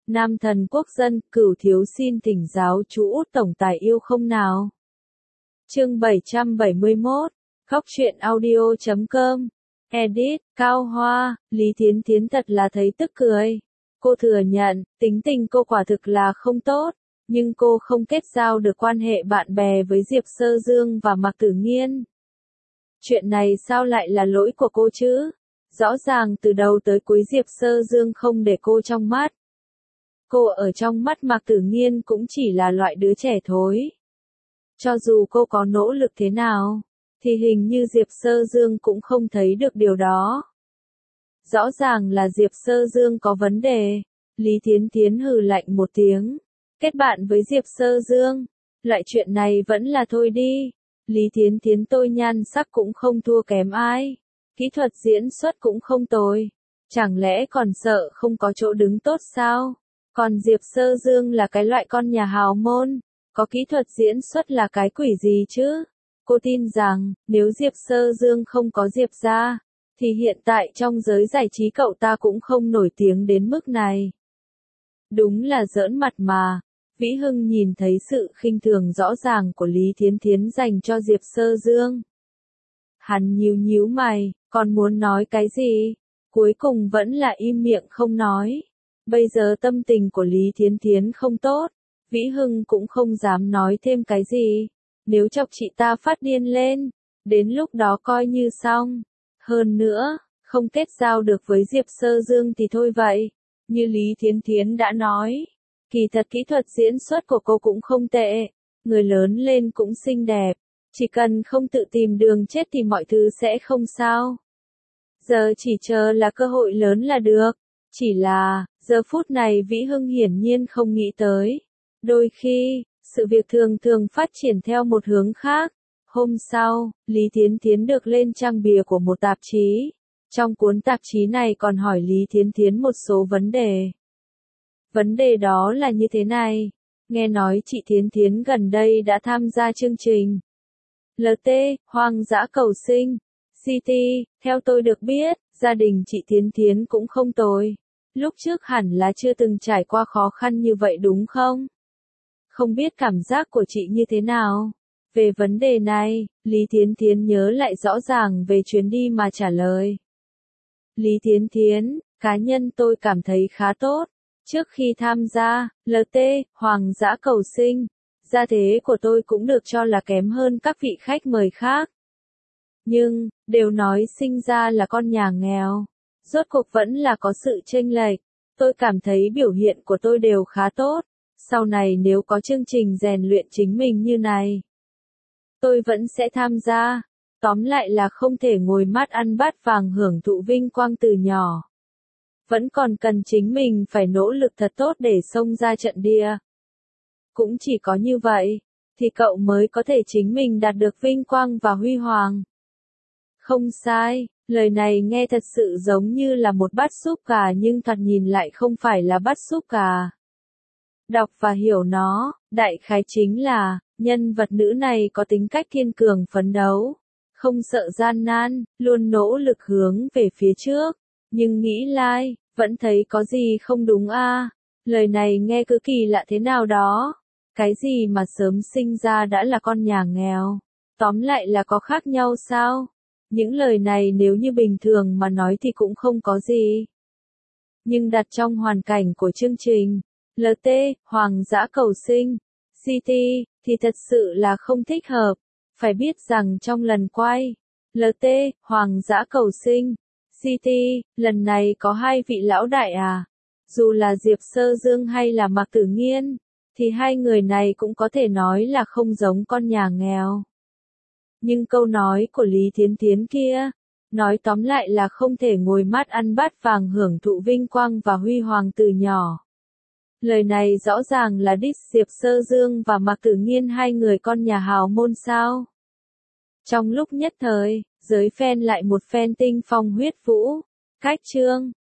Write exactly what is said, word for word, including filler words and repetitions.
Nam thần quốc dân, Cửu thiếu xin thỉnh giáo chú Út tổng tài yêu không nào. Chương bảy trăm bảy mươi mốt, Khóc chuyện audio chấm com. Edit, Cao Hoa, Lý Thiến Thiến thật là thấy tức cười. Cô thừa nhận, tính tình cô quả thực là không tốt, nhưng cô không kết giao được quan hệ bạn bè với Diệp Sơ Dương và Mạc Tử Nghiên. Chuyện này sao lại là lỗi của cô chứ? Rõ ràng từ đầu tới cuối Diệp Sơ Dương không để cô trong mắt. Cô ở trong mắt Mạc Tử Nghiên cũng chỉ là loại đứa trẻ thối. Cho dù cô có nỗ lực thế nào, thì hình như Diệp Sơ Dương cũng không thấy được điều đó. Rõ ràng là Diệp Sơ Dương có vấn đề. Lý Thiến Thiến hừ lạnh một tiếng. Kết bạn với Diệp Sơ Dương. Loại chuyện này vẫn là thôi đi. Lý Thiến Thiến tôi nhan sắc cũng không thua kém ai. Kỹ thuật diễn xuất cũng không tồi. Chẳng lẽ còn sợ không có chỗ đứng tốt sao? Còn Diệp Sơ Dương là cái loại con nhà hào môn. Có kỹ thuật diễn xuất là cái quỷ gì chứ? Cô tin rằng, nếu Diệp Sơ Dương không có Diệp gia, thì hiện tại trong giới giải trí cậu ta cũng không nổi tiếng đến mức này. Đúng là giỡn mặt mà. Vĩ Hưng nhìn thấy sự khinh thường rõ ràng của Lý Thiến Thiến dành cho Diệp Sơ Dương. Hắn nhíu nhíu mày, còn muốn nói cái gì? Cuối cùng vẫn là im miệng không nói. Bây giờ tâm tình của Lý Thiến Thiến không tốt, Vĩ Hưng cũng không dám nói thêm cái gì. Nếu chọc chị ta phát điên lên, đến lúc đó coi như xong. Hơn nữa, không kết giao được với Diệp Sơ Dương thì thôi vậy. Như Lý Thiến Thiến đã nói, kỳ thật kỹ thuật diễn xuất của cô cũng không tệ. Người lớn lên cũng xinh đẹp. Chỉ cần không tự tìm đường chết thì mọi thứ sẽ không sao. Giờ chỉ chờ là cơ hội lớn là được. Chỉ là, giờ phút này Vĩ Hưng hiển nhiên không nghĩ tới. Đôi khi, sự việc thường thường phát triển theo một hướng khác. Hôm sau, Lý Thiến Thiến được lên trang bìa của một tạp chí. Trong cuốn tạp chí này còn hỏi Lý Thiến Thiến một số vấn đề. Vấn đề đó là như thế này. Nghe nói chị Thiến Thiến gần đây đã tham gia chương trình lờ tê, Hoang dã cầu sinh, xê tê, theo tôi được biết, gia đình chị Thiến Thiến cũng không tồi. Lúc trước hẳn là chưa từng trải qua khó khăn như vậy đúng không? Không biết cảm giác của chị như thế nào? Về vấn đề này, Lý Thiến Thiến nhớ lại rõ ràng về chuyến đi mà trả lời. Lý Thiến Thiến, cá nhân tôi cảm thấy khá tốt. Trước khi tham gia lờ tê, Hoang dã cầu sinh, gia thế của tôi cũng được cho là kém hơn các vị khách mời khác. Nhưng, đều nói sinh ra là con nhà nghèo. Rốt cuộc vẫn là có sự chênh lệch. Tôi cảm thấy biểu hiện của tôi đều khá tốt. Sau này nếu có chương trình rèn luyện chính mình như này, tôi vẫn sẽ tham gia. Tóm lại là không thể ngồi mắt ăn bát vàng hưởng thụ vinh quang từ nhỏ. Vẫn còn cần chính mình phải nỗ lực thật tốt để xông ra trận địa. Cũng chỉ có như vậy, thì cậu mới có thể chính mình đạt được vinh quang và huy hoàng. Không sai, lời này nghe thật sự giống như là một bát súp gà nhưng thoạt nhìn lại không phải là bát súp gà. Đọc và hiểu nó, đại khái chính là, nhân vật nữ này có tính cách kiên cường phấn đấu, không sợ gian nan, luôn nỗ lực hướng về phía trước, nhưng nghĩ lại, vẫn thấy có gì không đúng a. Lời này nghe cứ kỳ lạ thế nào đó. Cái gì mà sớm sinh ra đã là con nhà nghèo? Tóm lại là có khác nhau sao? Những lời này nếu như bình thường mà nói thì cũng không có gì. Nhưng đặt trong hoàn cảnh của chương trình lờ tê, Hoang dã cầu sinh, xê tê, thì thật sự là không thích hợp. Phải biết rằng trong lần quay lờ tê, Hoang dã cầu sinh, xê tê, lần này có hai vị lão đại à. Dù là Diệp Sơ Dương hay là Mạc Tử Nghiên, thì hai người này cũng có thể nói là không giống con nhà nghèo. Nhưng câu nói của Lý Thiến Thiến kia, nói tóm lại là không thể ngồi mắt ăn bát vàng hưởng thụ vinh quang và huy hoàng từ nhỏ. Lời này rõ ràng là diss Diệp Sơ Dương và Mạc Tử Nghiên hai người con nhà hào môn sao. Trong lúc nhất thời, giới fan lại một phen tinh phong huyết vũ. Cách chương